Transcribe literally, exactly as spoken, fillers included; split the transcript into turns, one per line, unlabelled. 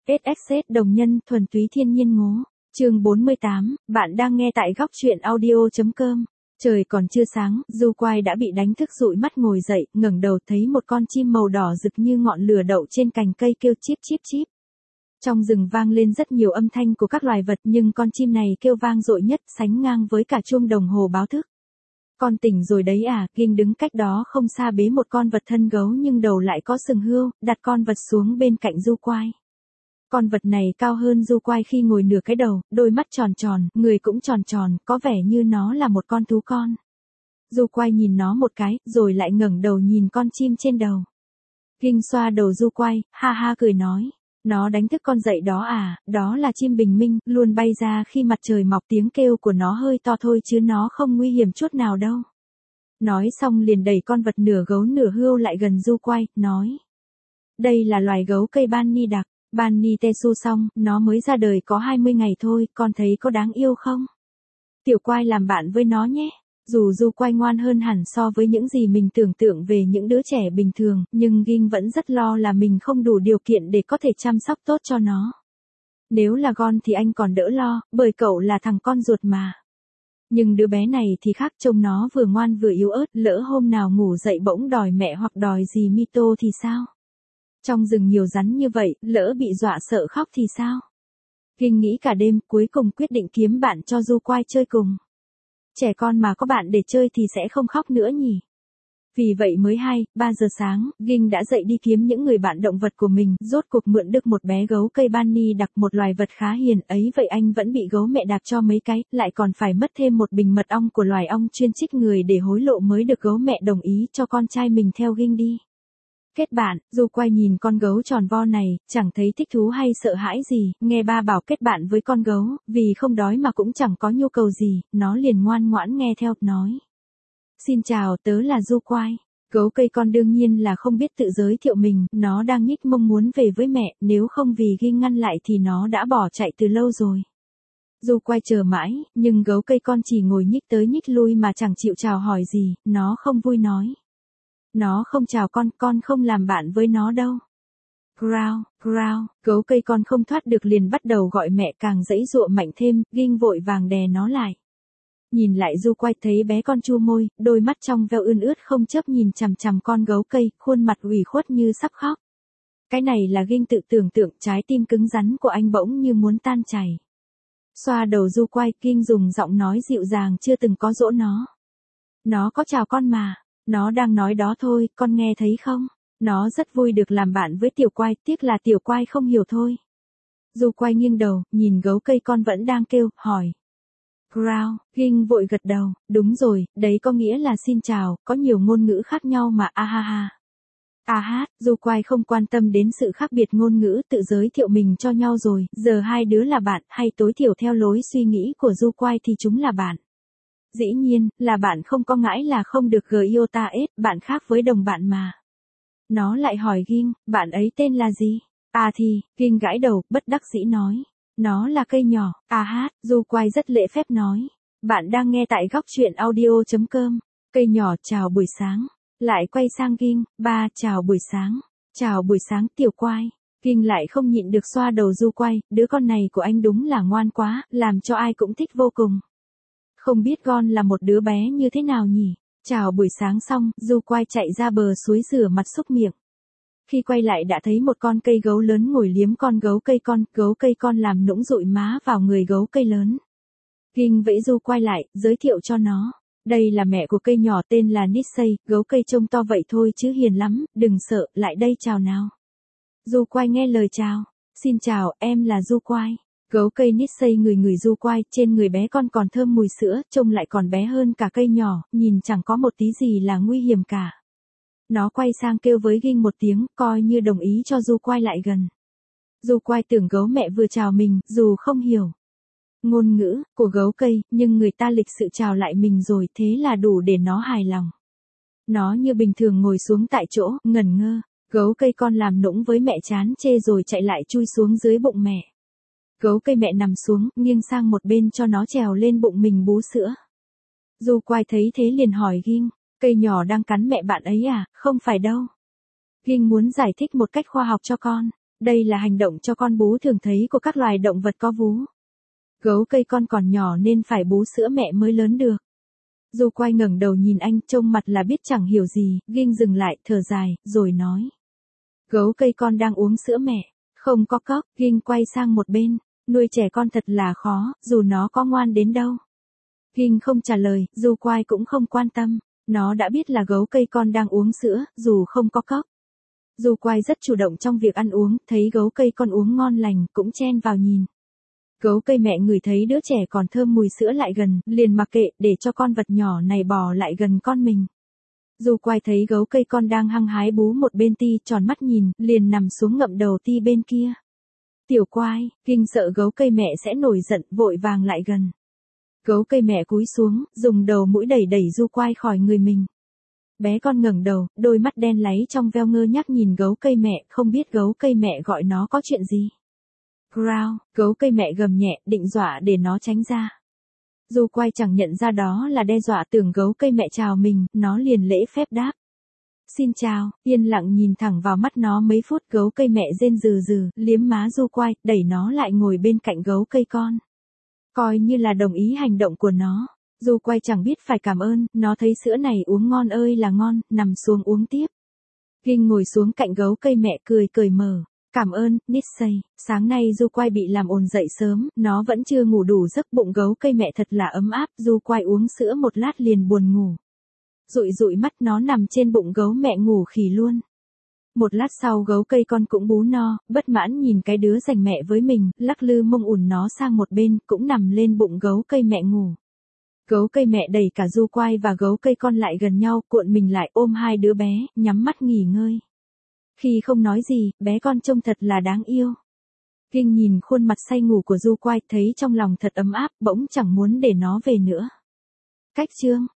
ét ích ét đồng nhân thuần túy thiên nhiên ngố. Chương bốn mươi tám, bạn đang nghe tại góc truyện audio chấm com. Trời còn chưa sáng, Du Quai đã bị đánh thức dụi mắt ngồi dậy, ngẩng đầu thấy một con chim màu đỏ rực như ngọn lửa đậu trên cành cây kêu chíp chíp chíp. Trong rừng vang lên rất nhiều âm thanh của các loài vật, nhưng con chim này kêu vang dội nhất, sánh ngang với cả chuông đồng hồ báo thức. Con tỉnh rồi đấy à? King đứng cách đó không xa bế một con vật thân gấu nhưng đầu lại có sừng hươu, đặt con vật xuống bên cạnh Du Quai. Con vật này cao hơn Du Quai khi ngồi nửa cái đầu, đôi mắt tròn tròn, người cũng tròn tròn, có vẻ như nó là một con thú con. Du Quai nhìn nó một cái, rồi lại ngẩng đầu nhìn con chim trên đầu. King xoa đầu Du Quai, ha ha cười nói. Nó đánh thức con dậy đó à? Đó là chim bình minh, luôn bay ra khi mặt trời mọc, tiếng kêu của nó hơi to thôi chứ nó không nguy hiểm chút nào đâu. Nói xong liền đẩy con vật nửa gấu nửa hươu lại gần Du Quai, nói. Đây là loài gấu cây Bani đặc, Bani Tesu xong, nó mới ra đời có hai mươi ngày thôi, con thấy có đáng yêu không? Tiểu Quai làm bạn với nó nhé. Dù Du Quai ngoan hơn hẳn so với những gì mình tưởng tượng về những đứa trẻ bình thường, nhưng King vẫn rất lo là mình không đủ điều kiện để có thể chăm sóc tốt cho nó. Nếu là Gon thì anh còn đỡ lo, bởi cậu là thằng con ruột mà. Nhưng đứa bé này thì khác, trông nó vừa ngoan vừa yếu ớt, lỡ hôm nào ngủ dậy bỗng đòi mẹ hoặc đòi gì Mito thì sao? Trong rừng nhiều rắn như vậy, lỡ bị dọa sợ khóc thì sao? King nghĩ cả đêm, cuối cùng quyết định kiếm bạn cho Du Quai chơi cùng. Trẻ con mà có bạn để chơi thì sẽ không khóc nữa nhỉ. Vì vậy mới hai, ba giờ sáng, King đã dậy đi kiếm những người bạn động vật của mình, rốt cuộc mượn được một bé gấu cây Bani đặc, một loài vật khá hiền, ấy vậy anh vẫn bị gấu mẹ đạp cho mấy cái, lại còn phải mất thêm một bình mật ong của loài ong chuyên trích người để hối lộ mới được gấu mẹ đồng ý cho con trai mình theo King đi. Kết bạn, Du Quai nhìn con gấu tròn vo này, chẳng thấy thích thú hay sợ hãi gì, nghe ba bảo kết bạn với con gấu, vì không đói mà cũng chẳng có nhu cầu gì, nó liền ngoan ngoãn nghe theo, nói. Xin chào, tớ là Du Quai. Gấu cây con đương nhiên là không biết tự giới thiệu mình, nó đang nhích mông muốn về với mẹ, nếu không vì King ngăn lại thì nó đã bỏ chạy từ lâu rồi. Du Quai chờ mãi, nhưng gấu cây con chỉ ngồi nhích tới nhích lui mà chẳng chịu chào hỏi gì, nó không vui nói. Nó không chào con, con không làm bạn với nó đâu. Growl, growl, gấu cây con không thoát được liền bắt đầu gọi mẹ, càng giãy giụa mạnh thêm, King vội vàng đè nó lại. Nhìn lại Du Quai thấy bé con chu môi, đôi mắt trong veo ươn ướt không chớp nhìn chằm chằm con gấu cây, khuôn mặt ủy khuất như sắp khóc. Cái này là King tự tưởng tượng, trái tim cứng rắn của anh bỗng như muốn tan chảy. Xoa đầu Du Quai, King dùng giọng nói dịu dàng chưa từng có dỗ nó. Nó có chào con mà. Nó đang nói đó thôi, con nghe thấy không? Nó rất vui được làm bạn với Tiểu Quai, tiếc là Tiểu Quai không hiểu thôi. Du Quai nghiêng đầu, nhìn gấu cây con vẫn đang kêu, hỏi. Growl, King vội gật đầu, đúng rồi, đấy có nghĩa là xin chào, có nhiều ngôn ngữ khác nhau mà, a ha ha. À hát, Du Quai không quan tâm đến sự khác biệt ngôn ngữ, tự giới thiệu mình cho nhau rồi, giờ hai đứa là bạn, hay tối thiểu theo lối suy nghĩ của Du Quai thì chúng là bạn. Dĩ nhiên, là bạn không có ngãi là không được giota ết, bạn khác với đồng bạn mà. Nó lại hỏi King, bạn ấy tên là gì? À thì, King gãi đầu, bất đắc dĩ nói. Nó là cây nhỏ, à hát, Du Quai rất lễ phép nói. Bạn đang nghe tại góc truyện audio chấm com. Cây nhỏ chào buổi sáng. Lại quay sang King, ba chào buổi sáng. Chào buổi sáng Tiểu Quai. King lại không nhịn được xoa đầu Du Quai, đứa con này của anh đúng là ngoan quá, làm cho ai cũng thích vô cùng. Không biết Gon là một đứa bé như thế nào nhỉ? Chào buổi sáng xong, Du Quai chạy ra bờ suối rửa mặt xúc miệng. Khi quay lại đã thấy một con cây gấu lớn ngồi liếm con gấu cây con, gấu cây con làm nũng dụi má vào người gấu cây lớn. King vẫy Du Quai lại, giới thiệu cho nó. Đây là mẹ của cây nhỏ tên là Nissay, gấu cây trông to vậy thôi chứ hiền lắm, đừng sợ, lại đây chào nào. Du Quai nghe lời chào. Xin chào, em là Du Quai. Gấu cây Nissay người người Du Quai, trên người bé con còn thơm mùi sữa, trông lại còn bé hơn cả cây nhỏ, nhìn chẳng có một tí gì là nguy hiểm cả. Nó quay sang kêu với King một tiếng, coi như đồng ý cho Du Quai lại gần. Du Quai tưởng gấu mẹ vừa chào mình, dù không hiểu ngôn ngữ của gấu cây, nhưng người ta lịch sự chào lại mình rồi, thế là đủ để nó hài lòng. Nó như bình thường ngồi xuống tại chỗ, ngẩn ngơ. Gấu cây con làm nũng với mẹ chán chê rồi chạy lại chui xuống dưới bụng mẹ. Gấu cây mẹ nằm xuống, nghiêng sang một bên cho nó trèo lên bụng mình bú sữa. Du Quai thấy thế liền hỏi King, cây nhỏ đang cắn mẹ bạn ấy à? Không phải đâu. King muốn giải thích một cách khoa học cho con. Đây là hành động cho con bú thường thấy của các loài động vật có vú. Gấu cây con còn nhỏ nên phải bú sữa mẹ mới lớn được. Du Quay ngẩng đầu nhìn anh, trông mặt là biết chẳng hiểu gì, King dừng lại, thở dài, rồi nói. Gấu cây con đang uống sữa mẹ, không có cốc. King quay sang một bên, nuôi trẻ con thật là khó, dù nó có ngoan đến đâu. King không trả lời, Du Quay cũng không quan tâm, nó đã biết là gấu cây con đang uống sữa, dù không có cốc. Du Quay rất chủ động trong việc ăn uống, thấy gấu cây con uống ngon lành, cũng chen vào nhìn. Gấu cây mẹ ngửi thấy đứa trẻ còn thơm mùi sữa lại gần, liền mặc kệ, để cho con vật nhỏ này bò lại gần con mình. Du Quay thấy gấu cây con đang hăng hái bú một bên ti, tròn mắt nhìn, liền nằm xuống ngậm đầu ti bên kia. Tiểu Quay, King sợ gấu cây mẹ sẽ nổi giận, vội vàng lại gần. Gấu cây mẹ cúi xuống, dùng đầu mũi đẩy đẩy Du Quay khỏi người mình. Bé con ngẩng đầu, đôi mắt đen láy trong veo ngơ nhác nhìn gấu cây mẹ, không biết gấu cây mẹ gọi nó có chuyện gì. Growl, gấu cây mẹ gầm nhẹ, định dọa để nó tránh ra. Du Quay chẳng nhận ra đó là đe dọa, tưởng gấu cây mẹ chào mình, nó liền lễ phép đáp. Xin chào, yên lặng nhìn thẳng vào mắt nó mấy phút, gấu cây mẹ rên rừ rừ, liếm má Du Quay, đẩy nó lại ngồi bên cạnh gấu cây con. Coi như là đồng ý hành động của nó. Du Quay chẳng biết phải cảm ơn, nó thấy sữa này uống ngon ơi là ngon, nằm xuống uống tiếp. King ngồi xuống cạnh gấu cây mẹ cười cười mở. Cảm ơn, Nitsay. Sáng nay Du Quay bị làm ồn dậy sớm, nó vẫn chưa ngủ đủ giấc, bụng gấu cây mẹ thật là ấm áp, Du Quay uống sữa một lát liền buồn ngủ. Dụi dụi mắt nó nằm trên bụng gấu mẹ ngủ khỉ luôn. Một lát sau gấu cây con cũng bú no, bất mãn nhìn cái đứa giành mẹ với mình, lắc lư mông ủn nó sang một bên, cũng nằm lên bụng gấu cây mẹ ngủ. Gấu cây mẹ đẩy cả Du Quay và gấu cây con lại gần nhau, cuộn mình lại ôm hai đứa bé, nhắm mắt nghỉ ngơi. Khi không nói gì, bé con trông thật là đáng yêu. King nhìn khuôn mặt say ngủ của Du Quay, thấy trong lòng thật ấm áp, bỗng chẳng muốn để nó về nữa. Cách chương